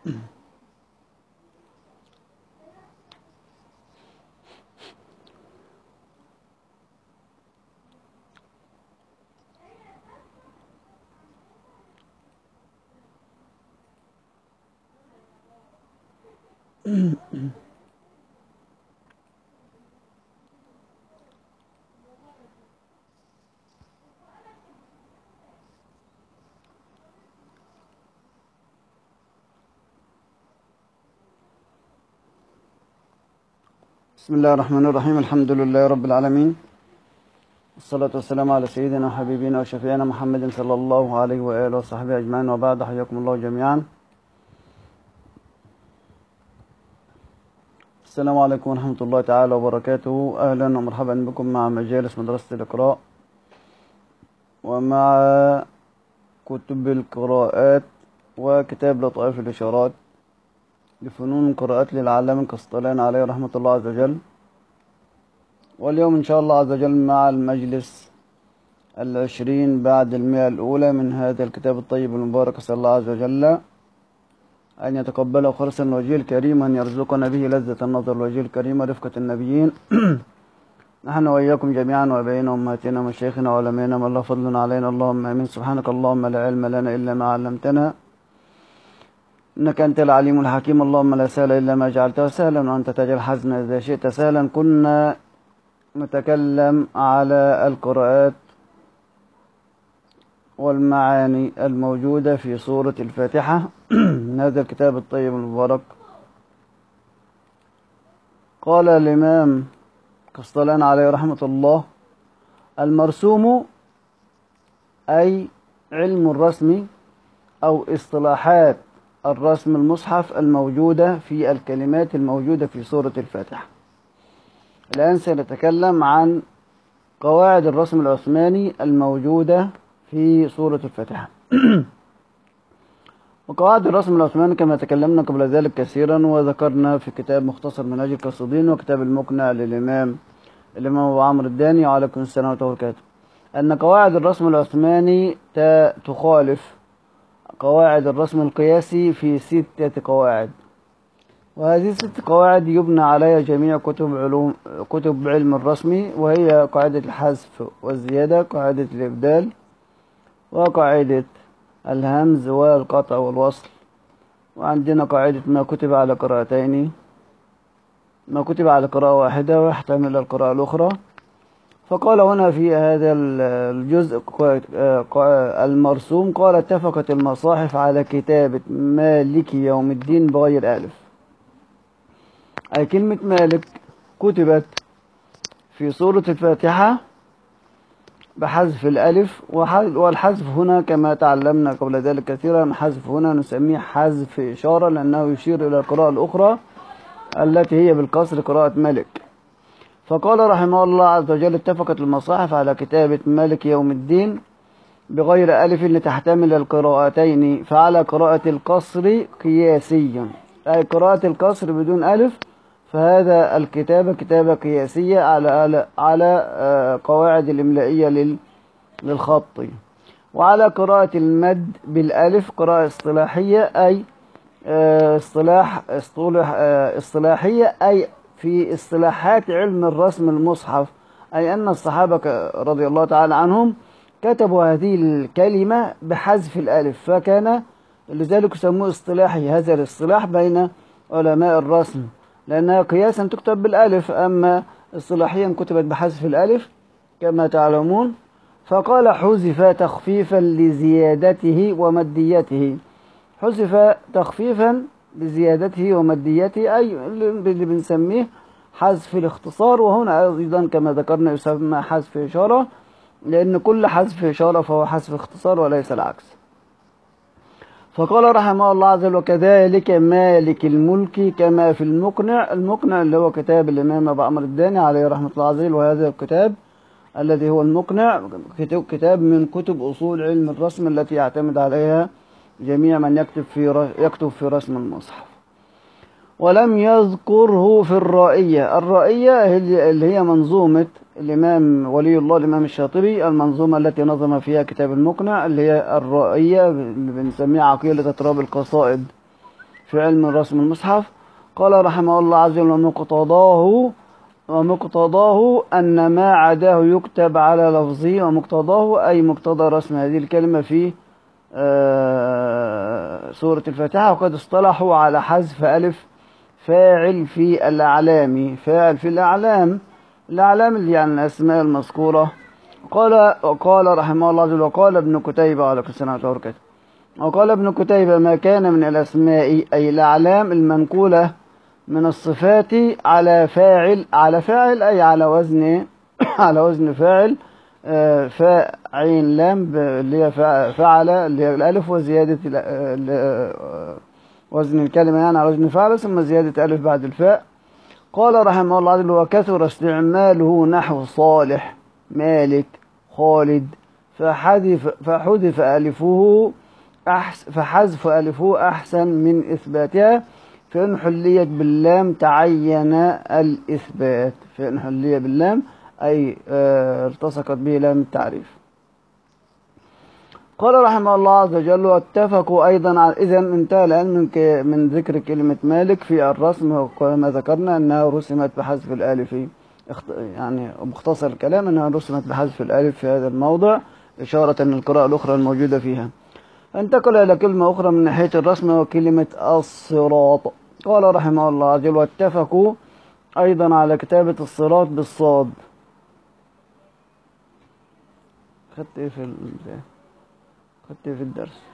بسم الله الرحمن الرحيم. الحمد لله رب العالمين، والصلاة والسلام على سيدنا وحبيبنا وشفيعنا محمد صلى الله عليه وآله وصحبه أجمعين، وبعد. حياكم الله جميعا. السلام عليكم ورحمة الله تعالى وبركاته. أهلا ومرحبا بكم مع مجالس مدرسة الإقراء ومع كتب القراءات وكتاب لطائف الإشارات لفنون القراءات للعلامة القسطلاني عليه رحمة الله عز وجل. واليوم إن شاء الله عز وجل مع المجلس 20 بعد 100 الأولى من هذا الكتاب الطيب المبارك. أسأل الله عز وجل أن يتقبله خالصا الوجه الكريم، وأن يرزقنا به لذة النظر الوجه الكريم ورفقة النبيين. نحن وإياكم جميعا وبين أمهاتنا ومشايخنا وعلمائنا من الله فضل علينا، اللهم آمين. سبحانك اللهم لا علم لنا إلا ما علمتنا، إنك أنت العليم الحكيم. اللهم لا سهل إلا ما جعلته سهلا، وأنت تجعل الحزن إذا شئت سهلا. كنا نتكلم على القراءات والمعاني الموجودة في سورة الفاتحة من هذا الكتاب الطيب المبارك. قال الإمام قسطلاني عليه رحمة الله: المرسوم أي علم الرسم أو اصطلاحات الرسم المصحف الموجودة في الكلمات الموجودة في سورة الفاتحة. الآن سنتكلم عن قواعد الرسم العثماني الموجودة في سورة الفاتحة. وقواعد الرسم العثماني كما تكلمنا قبل ذلك كثيرا، وذكرنا في كتاب مختصر منهج القاصدين وكتاب المقنع للإمام أبو عمرو الداني وعليكم السلام ورحمة الله وبركاته، أن قواعد الرسم العثماني تخالف قواعد الرسم القياسي في 6 قواعد، وهذه 6 قواعد يبنى عليها جميع كتب علم الرسم، وهي قاعدة الحذف والزيادة، قاعدة الإبدال، وقاعدة الهمز والقطع والوصل، وعندنا قاعدة ما كتب على قراءتين، ما كتب على قراءة واحدة ويحتمل القراءة الأخرى. فقال هنا في هذا الجزء المرسوم، قال: اتفقت المصاحف على كتابة مالك يوم الدين بغير ألف. أي كلمة مالك كتبت في سورة الفاتحة بحذف الألف، والحذف هنا كما تعلمنا قبل ذلك كثيرا، حذف هنا نسميه حذف إشارة، لأنه يشير إلى القراءة الأخرى التي هي بالكسر قراءة ملك. فقال رحمه الله عز وجل: اتفقت المصاحف على كتابة مالك يوم الدين بغير ألف لتحتمل القراءتين، فعلى قراءة القصر قياسيا، أي قراءة القصر بدون ألف، فهذا الكتابة كتابة قياسية على قواعد الإملائية للخط. وعلى قراءة المد بالألف قراءة اصطلاحية، أي اصطلاحية، أي في اصطلاحات علم الرسم المصحف، أي أن الصحابة رضي الله تعالى عنهم كتبوا هذه الكلمة بحذف الألف، فكان لذلك يسموه اصطلاحي. هذا الاصطلاح بين علماء الرسم، لأنها قياسا تكتب بالألف، أما اصطلاحيا كتبت بحذف الألف كما تعلمون. فقال: حذف تخفيفا لزيادته ومديته. حذف تخفيفا لزيادته ومديته، أي اللي بنسميه حذف الاختصار، وهنا أيضا كما ذكرنا يسمى حذف إشارة، لأن كل حذف إشارة فهو حذف اختصار وليس العكس. فقال رحمه الله عز وجل: وكذلك مالك الملك كما في المقنع. المقنع اللي هو كتاب الإمام أبو عمرو الداني عليه رحمة الله عز وجل، وهذا الكتاب الذي هو المقنع كتاب من كتب أصول علم الرسم التي يعتمد عليها جميع من يكتب في رسم المصحف. ولم يذكره في الرائية. الرائية اللي هي منظومة الإمام ولي الله الإمام الشاطبي، المنظومة التي نظم فيها كتاب المقنع، اللي هي الرائية اللي بنسميها عقيلة تراب القصائد في علم الرسم المصحف. قال رحمه الله عز وجل: ومقتضاه أن ما عداه يكتب على لفظه، ومقتضاه أي مقتضى رسم هذه الكلمة في سورة الفاتحة. وقد اصطلحوا على حذف ألف فاعل في الأعلام، فاعل في الأعلام اللي يعني الأسماء المذكورة. وقال رحمه الله عز وجل: وقال ابن كتيبة على السلام وبركاته، وقال ابن كتيبة: ما كان من الأسماء أي الأعلام المنقولة من الصفات على فاعل أي على وزن على وزن فاعل، فاء عين لام اللي هي فعل اللي هي الألف، وزيادة وزن الكلمة يعني على وزن فعل، ثم زيادة ألف بعد الفاء. قال رحمه الله عز وجل: وكثر استعماله نحو صالح، مالك، خالد، فحذف ألفه أحسن من إثباتها، فإن حليت باللام تعين الإثبات. فإن حلي باللام أي التصقت به لام التعريف. قال رحمه الله عز وجل: واتفقوا أيضا على، إذن انتهى الآن من ذكر كلمة مالك في الرسم، وكما ذكرنا أنها رسمت بحذف الألف، يعني مختصر الكلام أنها رسمت بحذف الألف في هذا الموضع إشارة للقراءة الأخرى الموجودة فيها. انتقل إلى كلمة أخرى من ناحية الرسم وكلمة الصراط. قال رحمه الله عز وجل: واتفقوا أيضا على كتابة الصراط بالصاد. خدت إيه في الدرس؟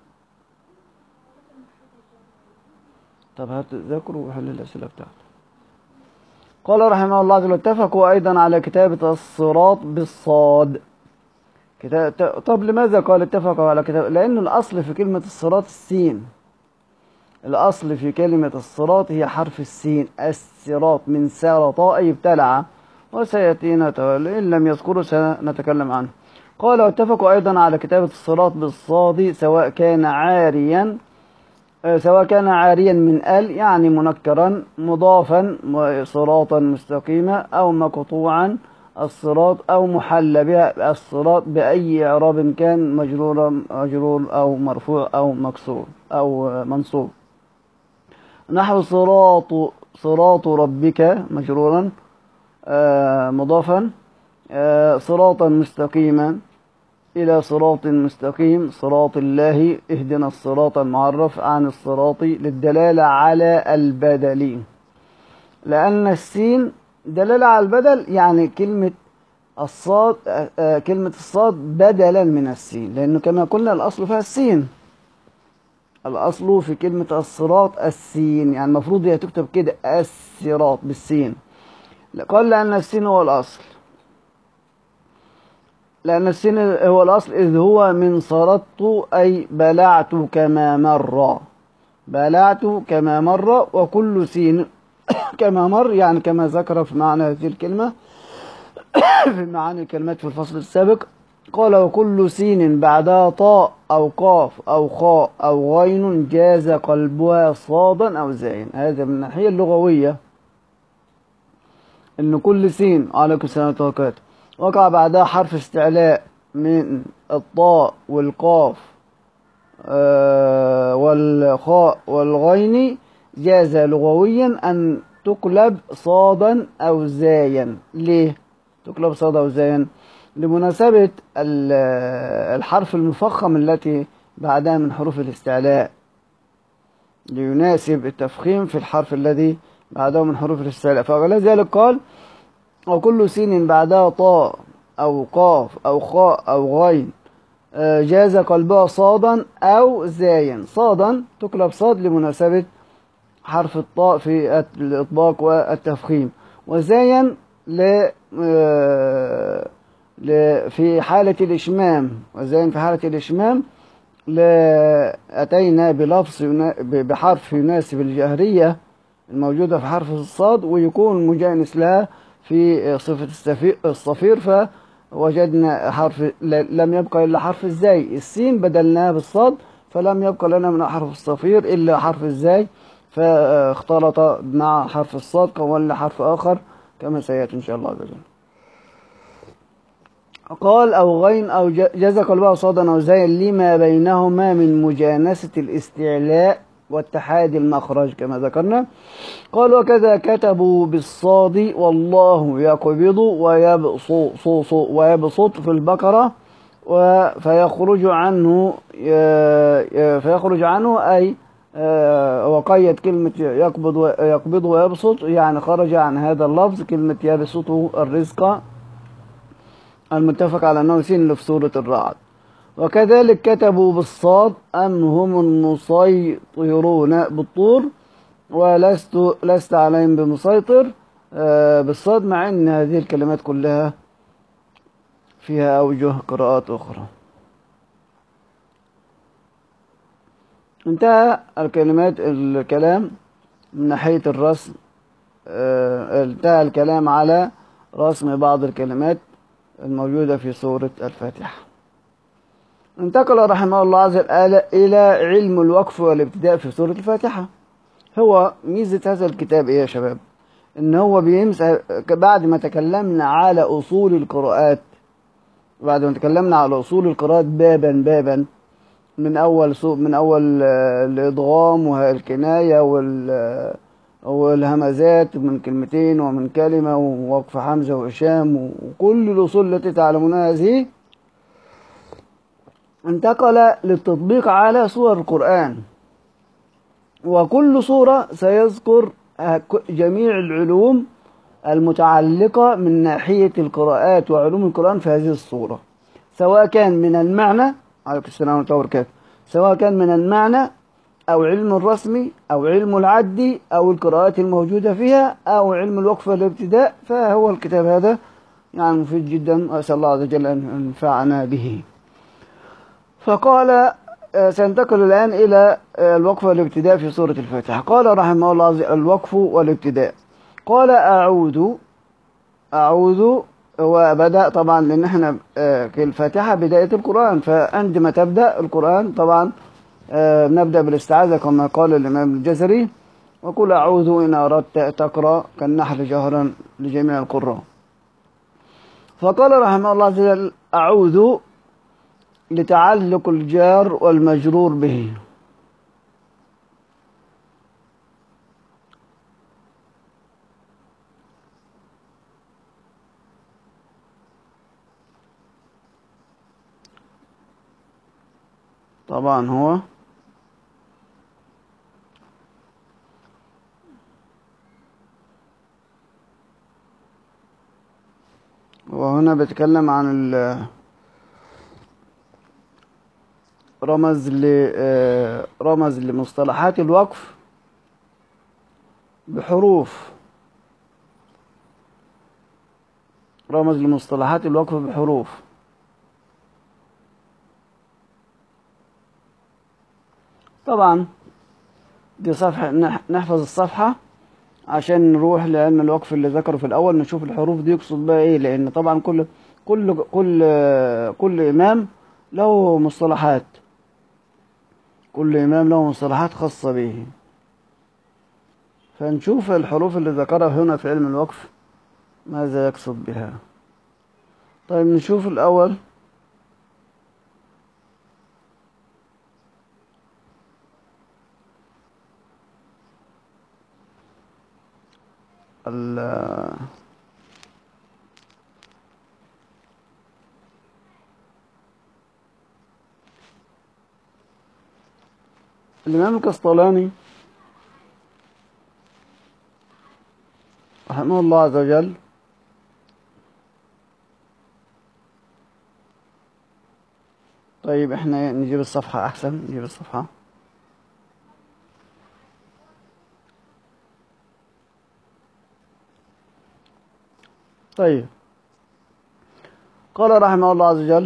طب هتذكروا وحل الأسئلة بتاعته. قال رحمه الله عز وجل: اتفقوا أيضا على كتابة الصراط بالصاد. طب لماذا قال اتفقوا على كتابة؟ لأن الأصل في كلمة الصراط السين. الأصل في كلمة الصراط هي حرف السين. الصراط من سرط أي ابتلع، وسيأتينا إن لم يذكروا سنتكلم عنه. قال: واتفقوا أيضا على كتابة الصراط بالصاد سواء كان عاريا من يعني منكرا، مضافا صراطا مستقيما، أو مقطوعا الصراط، أو محل بها الصراط بأي إعراب كان، مجرور أو مرفوع أو مكسور أو منصوب. نحو صراط ربك مجرورا مضافا، صراطا مستقيما إلى صراط مستقيم، صراط الله، اهدنا الصراط المعرف عن الصراط، للدلالة على البدل، لأن السين دلالة على البدل، يعني كلمة الصاد بدلا من السين، لأنه كما قلنا الأصل فيها السين. الأصل في كلمة الصراط السين، يعني المفروض هي تكتب كده الصراط بالسين. قال لأن السين هو الأصل، لأن السين هو الأصل، إذ هو من صرطت أي بلعت كما مر. بلعت كما مر، وكل سين كما مر، يعني كما ذكر في معنى هذه الكلمة في معاني الكلمات في الفصل السابق. قال: وكل سين بعدها طاء أو قاف أو خاء أو غين جاز قلبها صادا أو زاين. هذا من الناحية اللغوية، إن كل سين عليكم السلام وبركاته وقع بعدها حرف استعلاء من الطاء والقاف والخاء والغين، جاز لغويا أن تقلب صادا أو زايا. ليه تقلب صادا أو زايا؟ لمناسبة الحرف المفخم التي بعدها من حروف الاستعلاء، ليناسب التفخيم في الحرف الذي بعده من حروف الاستعلاء. فلذلك قال: وكل سين بعدها طاء أو قاف أو خاء أو غين جاز قلبها صادا أو زايا. صادا تقلب صاد لمناسبة حرف الطاء في الإطباق والتفخيم، وزايا في حالة الإشمام. وزايا في حالة الإشمام أتينا بحرف يناسب الجهرية الموجودة في حرف الصاد، ويكون مجانس لها في صفة الصفير، فوجدنا حرف لم يبقى إلا حرف الزاي. السين بدلناها بالصاد، فلم يبقى لنا من حرف الصفير إلا حرف الزاي، فاختلط مع حرف الصاد كون حرف آخر كما سيأتي إن شاء الله عز وجل. قال: أو غين أو جاز قلبها صادا أو زايا لما بينهما من مجانسة الاستعلاء واتحاد المخرج كما ذكرنا. قال وكذا كتبوا بالصاد والله يقبض ويبسط في البقرة فيخرج عنه أي وقيد كلمة يقبض ويبسط، يعني خرج عن هذا اللفظ كلمة يبسط الرزق المتفق على أنه سين اللي في سورة الرعد. وكذلك كتبوا بالصاد أم هم المسيطرون بالطور لست عليهم بمسيطر بالصاد، مع أن هذه الكلمات كلها فيها أوجه قراءات أخرى. انتهى الكلام من ناحية الرسم. انتهى الكلام على رسم بعض الكلمات الموجودة في سورة الفاتحة. انتقل رحمه الله عز وجل إلى علم الوقف والابتداء في سورة الفاتحة. هو ميزة هذا الكتاب إيه يا شباب؟ إن هو بيمسك بعد ما تكلمنا على أصول القراءات، بابا من أول الإدغام والكناية والهمزات من كلمتين ومن كلمة ووقف حمزة وهشام وكل الأصول التي تعلمونها هذه، انتقل للتطبيق على سور القرآن. وكل سورة سيذكر جميع العلوم المتعلقة من ناحية القراءات وعلوم القرآن في هذه السورة، سواء كان من المعنى عليكم السلام ورحمة الله وبركاته، سواء كان من المعنى أو علم الرسم أو علم العد أو القراءات الموجودة فيها أو علم الوقف والابتداء. فهو الكتاب هذا يعني مفيد جدا، وأسأل الله عز وجل أن ينفعنا به. فقال سننتقل الآن إلى الوقف والابتداء في سورة الفاتحة. قال رحمه الله عز وجل الوقف والابتداء. قال أعوذ وبدأ طبعا، لأن احنا الفاتحة بداية القرآن، فعندما تبدأ القرآن طبعا نبدأ بالاستعاذة كما قال الإمام الجزري، وقل أعوذ إن أردت تقرأ كالنحل جهرا لجميع القراء. فقال رحمه الله عز وجل أعوذ لتعلق الجار والمجرور به. طبعا هو وهنا بيتكلم عن رمز لمصطلحات الوقف بحروف، رمز لمصطلحات الوقف بحروف. طبعا دي صفحة، نحفظ الصفحة عشان نروح لأن الوقف اللي ذكره في الأول نشوف الحروف دي يقصد بها إيه، لأن طبعا كل إمام له مصطلحات، كل إمام له مصطلحات خاصة به. فنشوف الحروف اللي ذكرها هنا في علم الوقف ماذا يقصد بها. طيب نشوف الأول الإمام القسطلاني رحمه الله عز وجل طيب احنا نجيب الصفحة أحسن، نجيب الصفحة. طيب قال رحمه الله عز وجل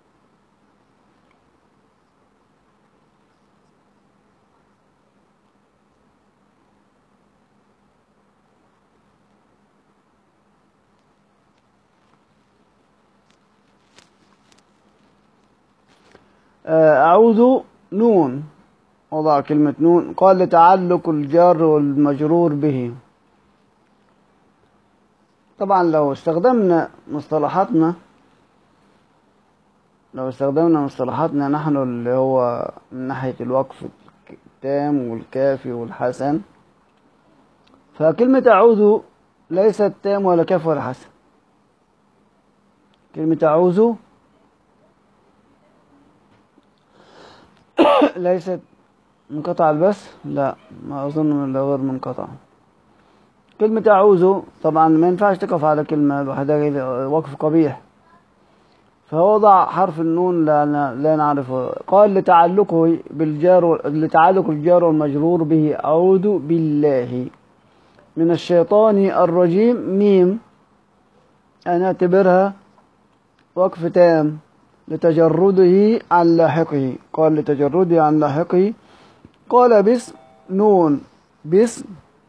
أعوذ نون، وضع كلمة نون، قال لتعلق الجار والمجرور به. طبعا لو استخدمنا مصطلحاتنا نحن اللي هو من ناحية الوقف والتام والكافي والحسن. فكلمة أعوذ ليست تام ولا كاف ولا حسن. كلمة أعوذ ليست منقطع البث، لا ما أظن من غير منقطع. كلمة أعوذ طبعا ما ينفعش تقف على كلمة لوحدها، وقف قبيح، فوضع حرف النون لا نعرفه. قال لتعلق الجار والمجرور به أعوذ بالله من الشيطان الرجيم، ميم أنا أعتبرها وقف تام لتجرده عن لاحقه. قال لتجرده عن لاحقه. قال باسم، نون باسم،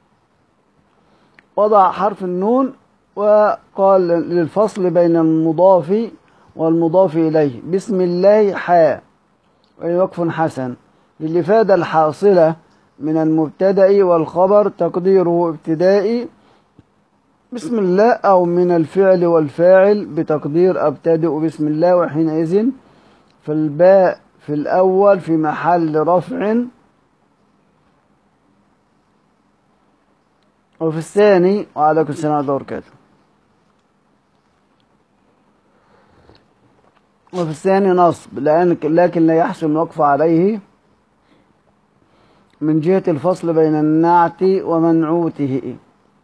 وضع حرف النون، وقال للفصل بين المضاف والمضاف إليه بسم الله حاء، وهي وقف حسن للإفادة الحاصلة من المبتدأ والخبر تقديره ابتدائي بسم الله، أو من الفعل والفاعل بتقدير أبتدئ بسم الله، وحينئذ فالباء في الأول في محل رفع، وفي الثاني وعليكم السلام ورحمة الله وبركاته، وفي الثاني نصب، لكن لا يحسن الوقف عليه من جهة الفصل بين النعت ومنعوته.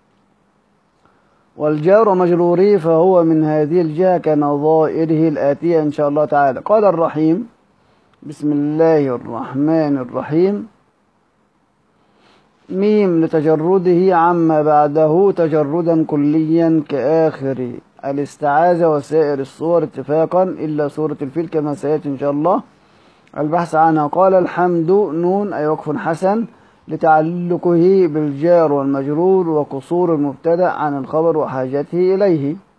والجار ومجروره فهو من هذه الجهة كنظائره الآتية إن شاء الله تعالى. قال الرحيم بسم الله الرحمن الرحيم، ميم لتجرده عما بعده تجردا كليا كآخر الاستعاذة وسائر الصور اتفاقا إلا سورة الفيل كما سيأتي إن شاء الله البحث عنها. قال الحمد، نون أي وقف حسن لتعلقه بالجار والمجرور وقصور المبتدأ عن الخبر وحاجته إليه.